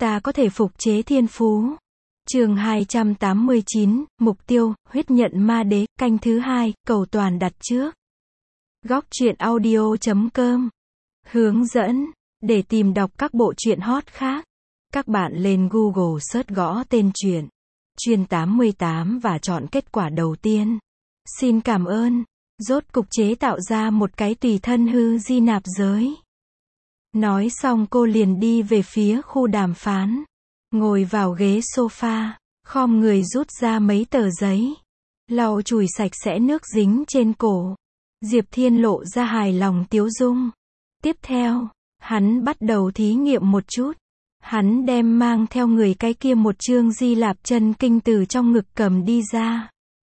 ta có thể phục chế thiên phú. Chương 289, mục tiêu, huyết nhận ma đế, canh thứ 2, cầu toàn đặt trước. Góc truyện audio.com. Hướng dẫn, để tìm đọc các bộ truyện hot khác, các bạn lên Google search gõ tên truyện Chuyên 88 và chọn kết quả đầu tiên. Xin cảm ơn. Rốt cục chế tạo ra một cái tùy thân hư di nạp giới. Nói xong cô liền đi về phía khu đàm phán. Ngồi vào ghế sofa, khom người rút ra mấy tờ giấy. Lau chùi sạch sẽ nước dính trên cổ. Diệp Thiên lộ ra hài lòng tiếu dung. Tiếp theo, hắn bắt đầu thí nghiệm một chút. Hắn đem mang theo người cái kia một chương Di Lạp Chân Kinh từ trong ngực cầm đi ra.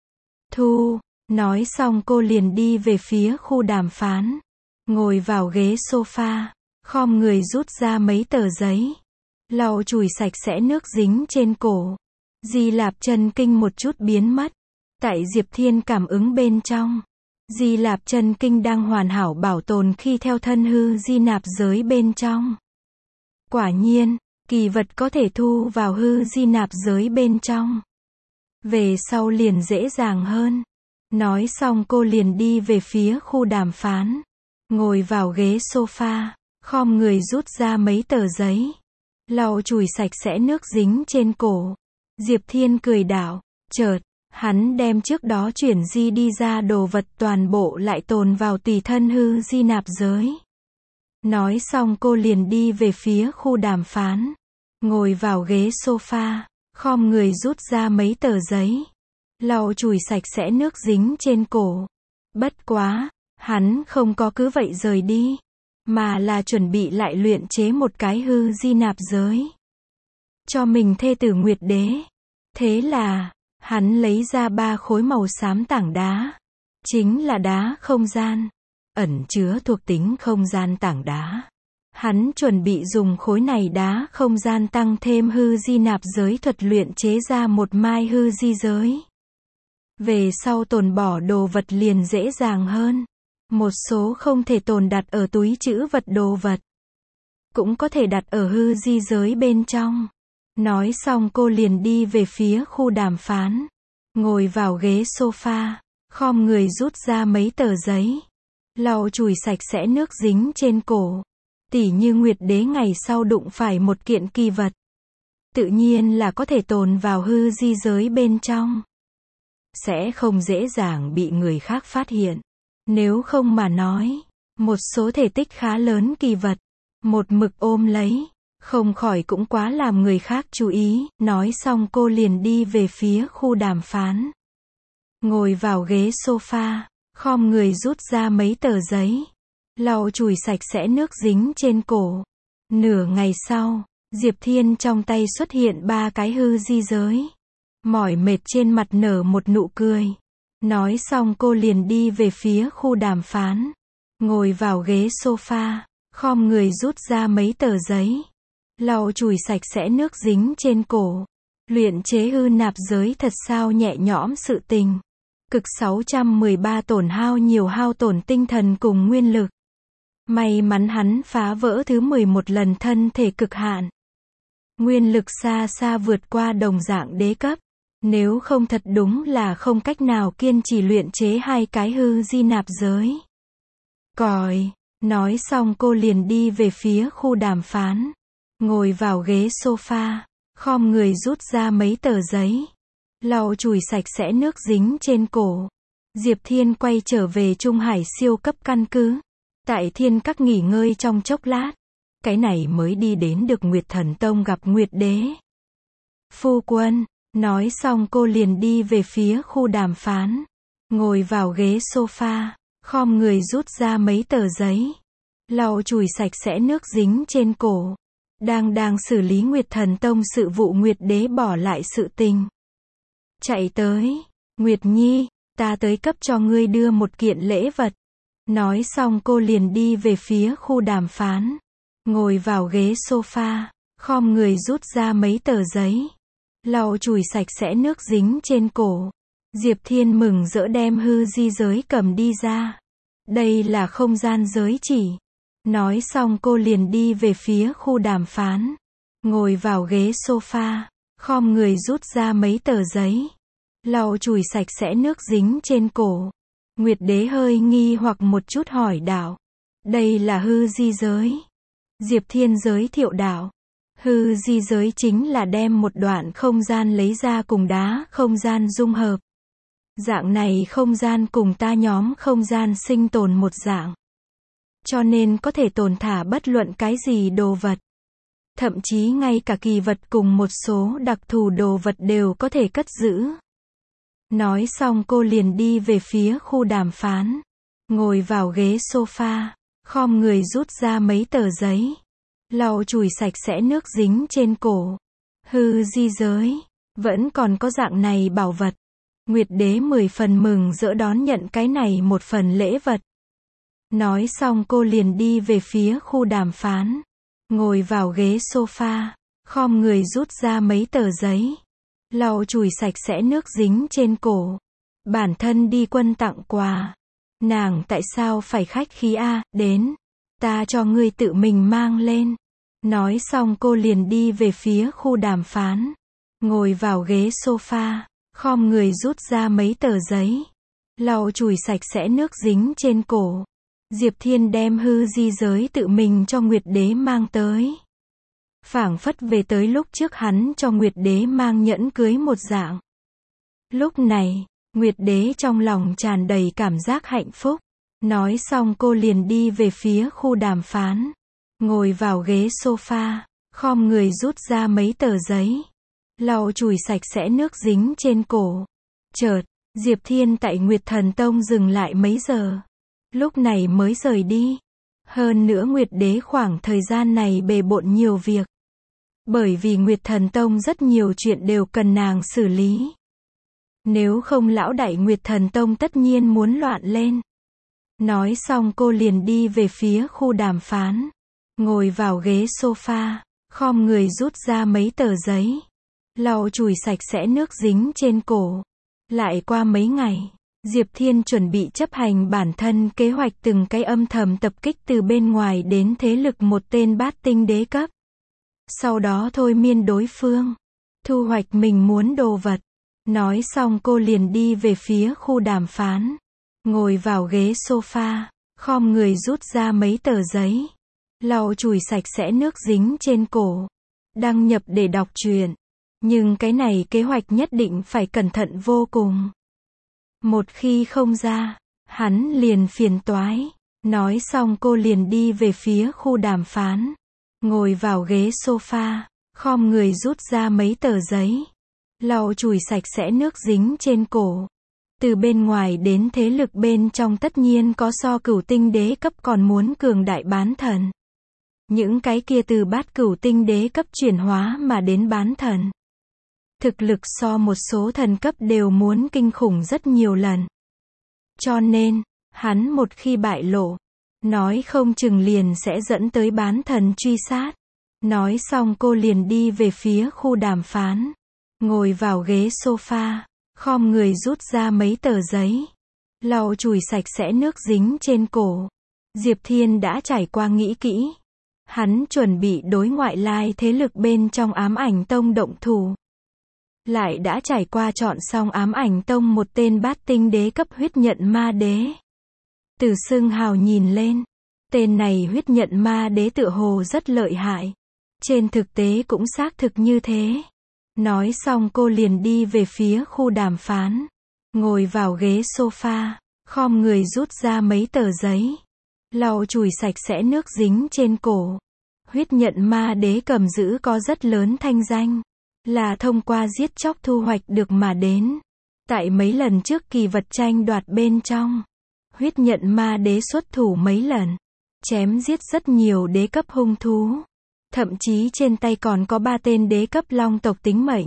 Thu, nói xong cô liền đi về phía khu đàm phán. Ngồi vào ghế sofa, khom người rút ra mấy tờ giấy. Lau chùi sạch sẽ nước dính trên cổ. Di Lạp Chân Kinh một chút biến mất. Tại Diệp Thiên cảm ứng bên trong, Di Lạp Chân Kinh đang hoàn hảo bảo tồn khi theo thân hư di nạp giới bên trong. Quả nhiên, kỳ vật có thể thu vào hư di nạp giới bên trong. Về sau liền dễ dàng hơn. Nói xong cô liền đi về phía khu đàm phán. Ngồi vào ghế sofa, khom người rút ra mấy tờ giấy. Lau chùi sạch sẽ nước dính trên cổ. Diệp Thiên cười đảo, chợt, hắn đem trước đó chuyển di đi ra đồ vật toàn bộ lại tồn vào tùy thân hư di nạp giới. Nói xong cô liền đi về phía khu đàm phán. Ngồi vào ghế sofa, khom người rút ra mấy tờ giấy. Lau chùi sạch sẽ nước dính trên cổ. Bất quá, hắn không có cứ vậy rời đi, mà là chuẩn bị lại luyện chế một cái hư di nạp giới cho mình thê tử Nguyệt Đế. Thế là, hắn lấy ra 3 khối màu xám tảng đá. Chính là đá không gian, ẩn chứa thuộc tính không gian tảng đá. Hắn chuẩn bị dùng khối này đá không gian tăng thêm hư di nạp giới thuật luyện chế ra một mai hư di giới. Về sau tồn bỏ đồ vật liền dễ dàng hơn. Một số không thể tồn đặt ở túi trữ vật đồ vật, cũng có thể đặt ở hư di giới bên trong. Nói xong cô liền đi về phía khu đàm phán. Ngồi vào ghế sofa, khom người rút ra mấy tờ giấy. Lau chùi sạch sẽ nước dính trên cổ. Tỉ như Nguyệt Đế ngày sau đụng phải một kiện kỳ vật, tự nhiên là có thể tồn vào hư di giới bên trong. Sẽ không dễ dàng bị người khác phát hiện. Nếu không mà nói, một số thể tích khá lớn kỳ vật, một mực ôm lấy, không khỏi cũng quá làm người khác chú ý. Nói xong cô liền đi về phía khu đàm phán. Ngồi vào ghế sofa, khom người rút ra mấy tờ giấy. Lau chùi sạch sẽ nước dính trên cổ. Nửa ngày sau, Diệp Thiên trong tay xuất hiện 3 cái hư di giới. Mỏi mệt trên mặt nở một nụ cười. Nói xong cô liền đi về phía khu đàm phán. Ngồi vào ghế sofa, khom người rút ra mấy tờ giấy. Lau chùi sạch sẽ nước dính trên cổ. Luyện chế hư nạp giới thật sao nhẹ nhõm sự tình. Cực 613 tổn hao nhiều hao tổn tinh thần cùng nguyên lực. May mắn hắn phá vỡ thứ 11 lần thân thể cực hạn. Nguyên lực xa xa vượt qua đồng dạng đế cấp. Nếu không thật đúng là không cách nào kiên trì luyện chế 2 cái hư di nạp giới. Còi, nói xong cô liền đi về phía khu đàm phán. Ngồi vào ghế sofa, khom người rút ra mấy tờ giấy. Lau chùi sạch sẽ nước dính trên cổ. Diệp Thiên quay trở về Trung Hải siêu cấp căn cứ. Tại Thiên Các nghỉ ngơi trong chốc lát. Cái này mới đi đến được Nguyệt Thần Tông gặp Nguyệt Đế. Phu quân, nói xong cô liền đi về phía khu đàm phán. Ngồi vào ghế sofa, khom người rút ra mấy tờ giấy. Lau chùi sạch sẽ nước dính trên cổ. Đang xử lý Nguyệt Thần Tông sự vụ Nguyệt Đế bỏ lại sự tình. Chạy tới, Nguyệt Nhi, ta tới cấp cho ngươi đưa một kiện lễ vật. Nói xong cô liền đi về phía khu đàm phán. Ngồi vào ghế sofa, khom người rút ra mấy tờ giấy. Lau chùi sạch sẽ nước dính trên cổ. Diệp Thiên mừng rỡ đem hư di giới cầm đi ra. Đây là không gian giới chỉ. Nói xong cô liền đi về phía khu đàm phán. ngồi vào ghế sofa, khom người rút ra mấy tờ giấy, lau chùi sạch sẽ nước dính trên cổ. Nguyệt Đế hơi nghi hoặc một chút hỏi đạo, đây là hư di giới. Diệp Thiên giới thiệu đạo, hư di giới chính là đem một đoạn không gian lấy ra cùng đá không gian dung hợp. Dạng này không gian cùng ta nhóm không gian sinh tồn một dạng. Cho nên có thể tồn thả bất luận cái gì đồ vật. Thậm chí ngay cả kỳ vật cùng một số đặc thù đồ vật đều có thể cất giữ. Nói xong cô liền đi về phía khu đàm phán. Ngồi vào ghế sofa, khom người rút ra mấy tờ giấy. Lau chùi sạch sẽ nước dính trên cổ. Hư di giới, vẫn còn có dạng này bảo vật. Nguyệt Đế 10 phần mừng rỡ đón nhận cái này một phần lễ vật. Nói xong cô liền đi về phía khu đàm phán. Ngồi vào ghế sofa, khom người rút ra mấy tờ giấy. Lau chùi sạch sẽ nước dính trên cổ. Bản thân đi quân tặng quà. Nàng tại sao phải khách khí a, đến. Ta cho ngươi tự mình mang lên. Nói xong cô liền đi về phía khu đàm phán. Ngồi vào ghế sofa, khom người rút ra mấy tờ giấy. Lau chùi sạch sẽ nước dính trên cổ. Diệp Thiên đem hư di giới tự mình cho Nguyệt Đế mang tới. Phảng phất về tới lúc trước hắn cho Nguyệt Đế mang nhẫn cưới một dạng. Lúc này, Nguyệt Đế trong lòng tràn đầy cảm giác hạnh phúc. Nói xong cô liền đi về phía khu đàm phán. Ngồi vào ghế sofa, khom người rút ra mấy tờ giấy. Lau chùi sạch sẽ nước dính trên cổ. Chợt, Diệp Thiên tại Nguyệt Thần Tông dừng lại mấy giờ. Lúc này mới rời đi. Hơn nữa Nguyệt Đế khoảng thời gian này bề bộn nhiều việc. Bởi vì Nguyệt Thần Tông rất nhiều chuyện đều cần nàng xử lý. Nếu không lão đại Nguyệt Thần Tông tất nhiên muốn loạn lên. Nói xong cô liền đi về phía khu đàm phán. Ngồi vào ghế sofa, khom người rút ra mấy tờ giấy. Lau chùi sạch sẽ nước dính trên cổ. Lại qua mấy ngày, Diệp Thiên chuẩn bị chấp hành bản thân kế hoạch từng cái âm thầm tập kích từ bên ngoài đến thế lực một tên bát tinh đế cấp. Sau đó thôi miên đối phương. Thu hoạch mình muốn đồ vật. Nói xong cô liền đi về phía khu đàm phán. Ngồi vào ghế sofa, khom người rút ra mấy tờ giấy. Lau chùi sạch sẽ nước dính trên cổ. Đăng nhập để đọc truyện. Nhưng cái này kế hoạch nhất định phải cẩn thận vô cùng. Một khi không ra, hắn liền phiền toái. Nói xong cô liền đi về phía khu đàm phán. Ngồi vào ghế sofa, khom người rút ra mấy tờ giấy. Lau chùi sạch sẽ nước dính trên cổ. Từ bên ngoài đến thế lực bên trong tất nhiên có so cửu tinh đế cấp còn muốn cường đại bán thần. Những cái kia từ bát cửu tinh đế cấp chuyển hóa mà đến bán thần. Thực lực so một số thần cấp đều muốn kinh khủng rất nhiều lần. Cho nên, hắn một khi bại lộ, nói không chừng liền sẽ dẫn tới bán thần truy sát. Nói xong cô liền đi về phía khu đàm phán. Ngồi vào ghế sofa, khom người rút ra mấy tờ giấy. Lau chùi sạch sẽ nước dính trên cổ. Diệp Thiên đã trải qua nghĩ kỹ. Hắn chuẩn bị đối ngoại lai thế lực bên trong Ám Ảnh Tông động thủ. Lại đã trải qua chọn xong Ám Ảnh Tông một tên bát tinh đế cấp huyết nhận ma đế. Từ xưng hào nhìn lên, tên này huyết nhận ma đế tựa hồ rất lợi hại. Trên thực tế cũng xác thực như thế. Nói xong cô liền đi về phía khu đàm phán. Ngồi vào ghế sofa, khom người rút ra mấy tờ giấy. Lau chùi sạch sẽ nước dính trên cổ. Huyết nhận ma đế cầm giữ có rất lớn thanh danh. Là thông qua giết chóc thu hoạch được mà đến. Tại mấy lần trước kỳ vật tranh đoạt bên trong, huyết nhận ma đế xuất thủ mấy lần. Chém giết rất nhiều đế cấp hung thú. Thậm chí trên tay còn có 3 tên đế cấp long tộc tính mệnh.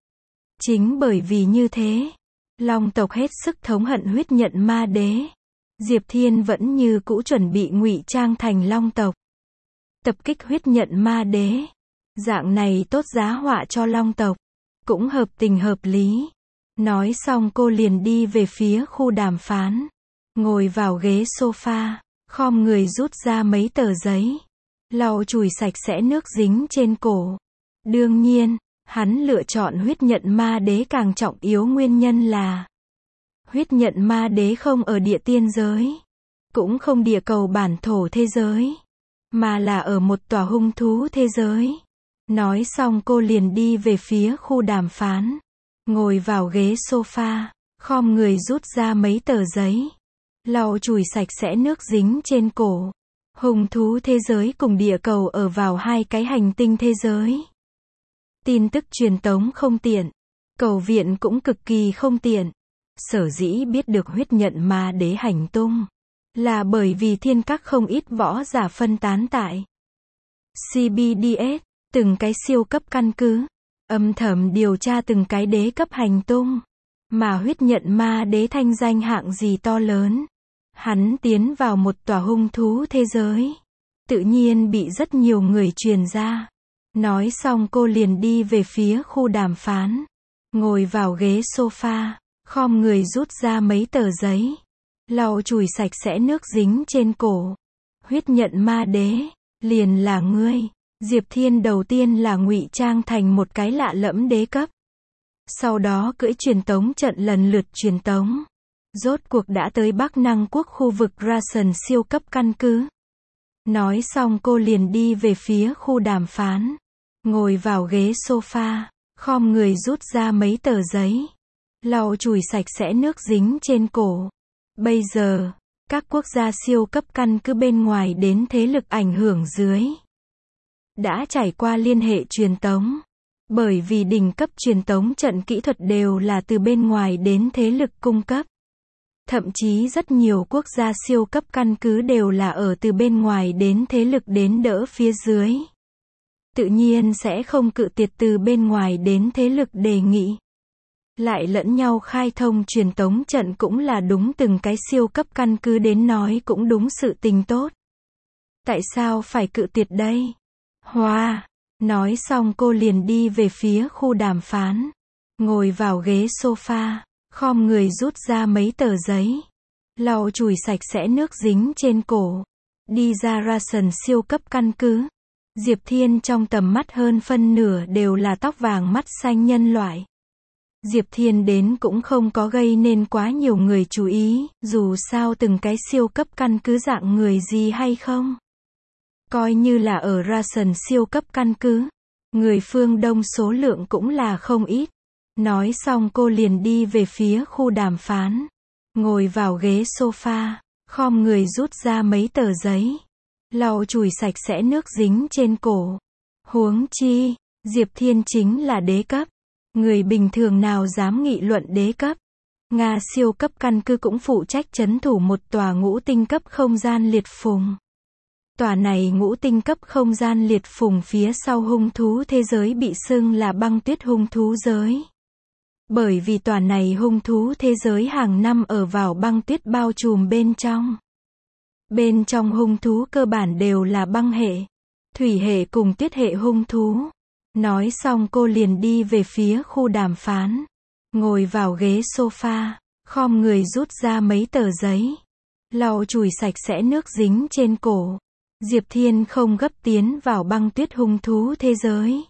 Chính bởi vì như thế, long tộc hết sức thống hận huyết nhận ma đế. Diệp Thiên vẫn như cũ chuẩn bị ngụy trang thành long tộc. Tập kích huyết nhận ma đế. Dạng này tốt giá họa cho long tộc. Cũng hợp tình hợp lý. Nói xong cô liền đi về phía khu đàm phán. Ngồi vào ghế sofa, khom người rút ra mấy tờ giấy. Lau chùi sạch sẽ nước dính trên cổ. Đương nhiên, hắn lựa chọn huyết nhận ma đế càng trọng yếu nguyên nhân là huyết nhận ma đế không ở địa tiên giới, cũng không địa cầu bản thổ thế giới, mà là ở một tòa hung thú thế giới. Nói xong cô liền đi về phía khu đàm phán, ngồi vào ghế sofa, khom người rút ra mấy tờ giấy, lau chùi sạch sẽ nước dính trên cổ. Hung thú thế giới cùng địa cầu ở vào hai cái hành tinh thế giới. Tin tức truyền tống không tiện, cầu viện cũng cực kỳ không tiện. Sở dĩ biết được huyết nhận ma đế hành tung, là bởi vì thiên các không ít võ giả phân tán tại CBDS, từng cái siêu cấp căn cứ, âm thầm điều tra từng cái đế cấp hành tung. Mà huyết nhận ma đế thanh danh hạng gì to lớn. Hắn tiến vào một tòa hung thú thế giới, tự nhiên bị rất nhiều người truyền ra. Nói xong cô liền đi về phía khu đàm phán, ngồi vào ghế sofa, khom người rút ra mấy tờ giấy, lau chùi sạch sẽ nước dính trên cổ. Huyết nhận ma đế, liền là ngươi. Diệp Thiên đầu tiên là ngụy trang thành một cái lạ lẫm đế cấp, sau đó cưỡi truyền tống trận lần lượt truyền tống. Rốt cuộc đã tới Bắc Năng Quốc khu vực Rason siêu cấp căn cứ. Nói xong cô liền đi về phía khu đàm phán, ngồi vào ghế sofa, khom người rút ra mấy tờ giấy, lau chùi sạch sẽ nước dính trên cổ. Bây giờ, các quốc gia siêu cấp căn cứ bên ngoài đến thế lực ảnh hưởng dưới đã trải qua liên hệ truyền tống. Bởi vì đỉnh cấp truyền tống trận kỹ thuật đều là từ bên ngoài đến thế lực cung cấp. Thậm chí rất nhiều quốc gia siêu cấp căn cứ đều là ở từ bên ngoài đến thế lực đến đỡ phía dưới. Tự nhiên sẽ không cự tuyệt từ bên ngoài đến thế lực đề nghị. Lại lẫn nhau khai thông truyền tống trận cũng là đúng, từng cái siêu cấp căn cứ đến nói cũng đúng sự tình tốt. Tại sao phải cự tuyệt đây? Hoa! Nói xong cô liền đi về phía khu đàm phán, ngồi vào ghế sofa, khom người rút ra mấy tờ giấy, lau chùi sạch sẽ nước dính trên cổ, đi ra Rason siêu cấp căn cứ. Diệp Thiên trong tầm mắt hơn phân nửa đều là tóc vàng mắt xanh nhân loại. Diệp Thiên đến cũng không có gây nên quá nhiều người chú ý, dù sao từng cái siêu cấp căn cứ dạng người gì hay không. Coi như là ở Rason siêu cấp căn cứ, người phương Đông số lượng cũng là không ít. Nói xong cô liền đi về phía khu đàm phán, ngồi vào ghế sofa, khom người rút ra mấy tờ giấy, lau chùi sạch sẽ nước dính trên cổ. Huống chi, Diệp Thiên chính là đế cấp. Người bình thường nào dám nghị luận đế cấp. Nga siêu cấp căn cứ cũng phụ trách trấn thủ một tòa ngũ tinh cấp không gian liệt phùng. Tòa này ngũ tinh cấp không gian liệt phùng phía sau hung thú thế giới bị xưng là băng tuyết hung thú giới. Bởi vì tòa này hung thú thế giới hàng năm ở vào băng tuyết bao trùm bên trong. Bên trong hung thú cơ bản đều là băng hệ, thủy hệ cùng tuyết hệ hung thú. Nói xong cô liền đi về phía khu đàm phán, ngồi vào ghế sofa, khom người rút ra mấy tờ giấy, lau chùi sạch sẽ nước dính trên cổ. Diệp Thiên không gấp tiến vào băng tuyết hung thú thế giới.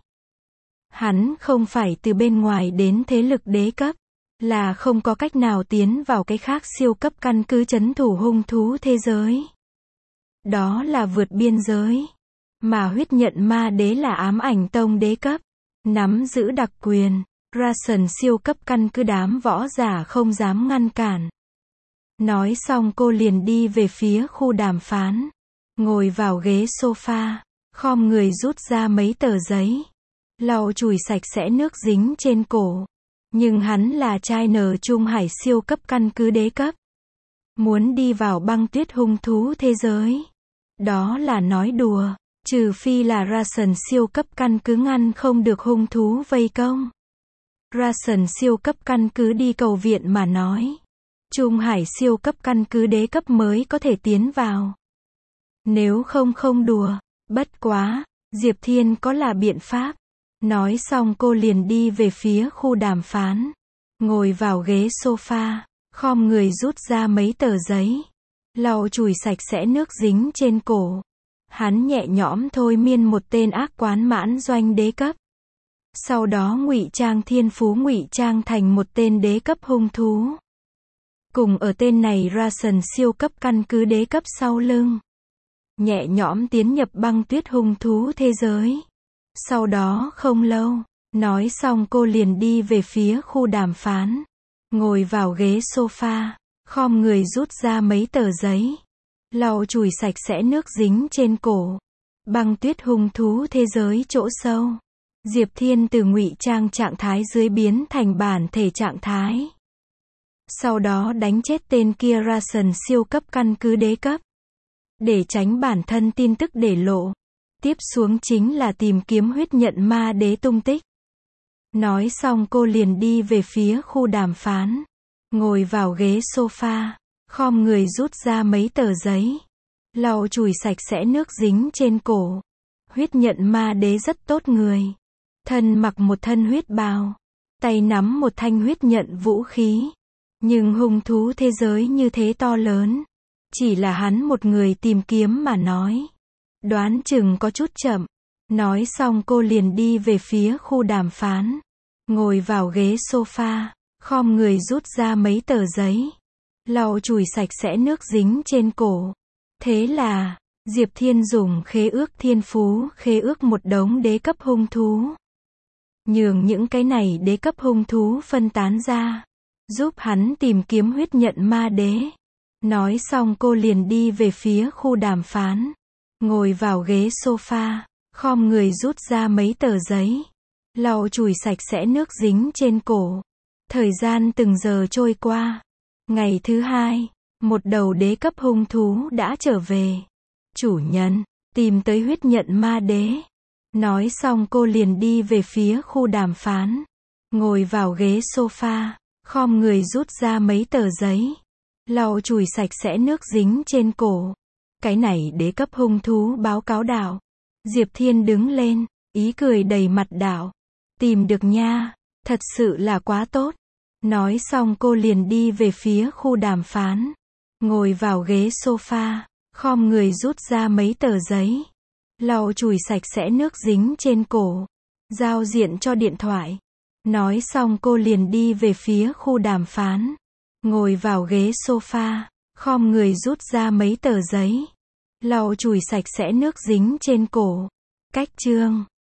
Hắn không phải từ bên ngoài đến thế lực đế cấp, là không có cách nào tiến vào cái khác siêu cấp căn cứ trấn thủ hung thú thế giới. Đó là vượt biên giới. Mà huyết nhận ma đế là ám ảnh tông đế cấp, nắm giữ đặc quyền. Rason siêu cấp căn cứ đám võ giả không dám ngăn cản. Nói xong cô liền đi về phía khu đàm phán, ngồi vào ghế sofa, khom người rút ra mấy tờ giấy, lau chùi sạch sẽ nước dính trên cổ. Nhưng hắn là trai nở Trung Hải siêu cấp căn cứ đế cấp, muốn đi vào băng tuyết hung thú thế giới, đó là nói đùa. Trừ phi là Rason siêu cấp căn cứ ngăn không được hung thú vây công. Rason siêu cấp căn cứ đi cầu viện mà nói. Trung Hải siêu cấp căn cứ đế cấp mới có thể tiến vào. Nếu không không đùa. Bất quá, Diệp Thiên có là biện pháp. Nói xong cô liền đi về phía khu đàm phán, ngồi vào ghế sofa, khom người rút ra mấy tờ giấy, lau chùi sạch sẽ nước dính trên cổ. Hắn nhẹ nhõm thôi miên một tên ác quán mãn doanh đế cấp. Sau đó ngụy trang thiên phú ngụy trang thành một tên đế cấp hung thú. Cùng ở tên này Rasen siêu cấp căn cứ đế cấp sau lưng. Nhẹ nhõm tiến nhập băng tuyết hung thú thế giới. Sau đó không lâu, nói xong cô liền đi về phía khu đàm phán. Ngồi vào ghế sofa, khom người rút ra mấy tờ giấy. Lau chùi sạch sẽ nước dính trên cổ. Băng tuyết hung thú thế giới chỗ sâu. Diệp Thiên từ ngụy trang trạng thái dưới biến thành bản thể trạng thái. Sau đó đánh chết tên kia Rasen siêu cấp căn cứ đế cấp. Để tránh bản thân tin tức để lộ. Tiếp xuống chính là tìm kiếm huyết nhận ma đế tung tích. Nói xong cô liền đi về phía khu đàm phán. Ngồi vào ghế sofa, khom người rút ra mấy tờ giấy. Lau chùi sạch sẽ nước dính trên cổ. Huyết nhận ma đế rất tốt người. Thân mặc một thân huyết bào. Tay nắm một thanh huyết nhận vũ khí. Nhưng hung thú thế giới như thế to lớn. Chỉ là hắn một người tìm kiếm mà nói. Đoán chừng có chút chậm. Nói xong cô liền đi về phía khu đàm phán. Ngồi vào ghế sofa, khom người rút ra mấy tờ giấy. Lau chùi sạch sẽ nước dính trên cổ. Thế là, Diệp Thiên dùng khế ước thiên phú khế ước một đống đế cấp hung thú. Nhường những cái này đế cấp hung thú phân tán ra. Giúp hắn tìm kiếm huyết nhận ma đế. Nói xong cô liền đi về phía khu đàm phán. Ngồi vào ghế sofa, khom người rút ra mấy tờ giấy. Lau chùi sạch sẽ nước dính trên cổ. Thời gian từng giờ trôi qua. Ngày thứ hai, một đầu đế cấp hung thú đã trở về. Chủ nhân, tìm tới huyết nhận ma đế. Nói xong cô liền đi về phía khu đàm phán. Ngồi vào ghế sofa, khom người rút ra mấy tờ giấy. Lau chùi sạch sẽ nước dính trên cổ. Cái này đế cấp hung thú báo cáo đạo. Diệp Thiên đứng lên, ý cười đầy mặt đạo. Tìm được nha, thật sự là quá tốt. Nói xong cô liền đi về phía khu đàm phán. Ngồi vào ghế sofa, khom người rút ra mấy tờ giấy. Lau chùi sạch sẽ nước dính trên cổ. Giao diện cho điện thoại. Nói xong cô liền đi về phía khu đàm phán. Ngồi vào ghế sofa, khom người rút ra mấy tờ giấy. Lau chùi sạch sẽ nước dính trên cổ. Cách chương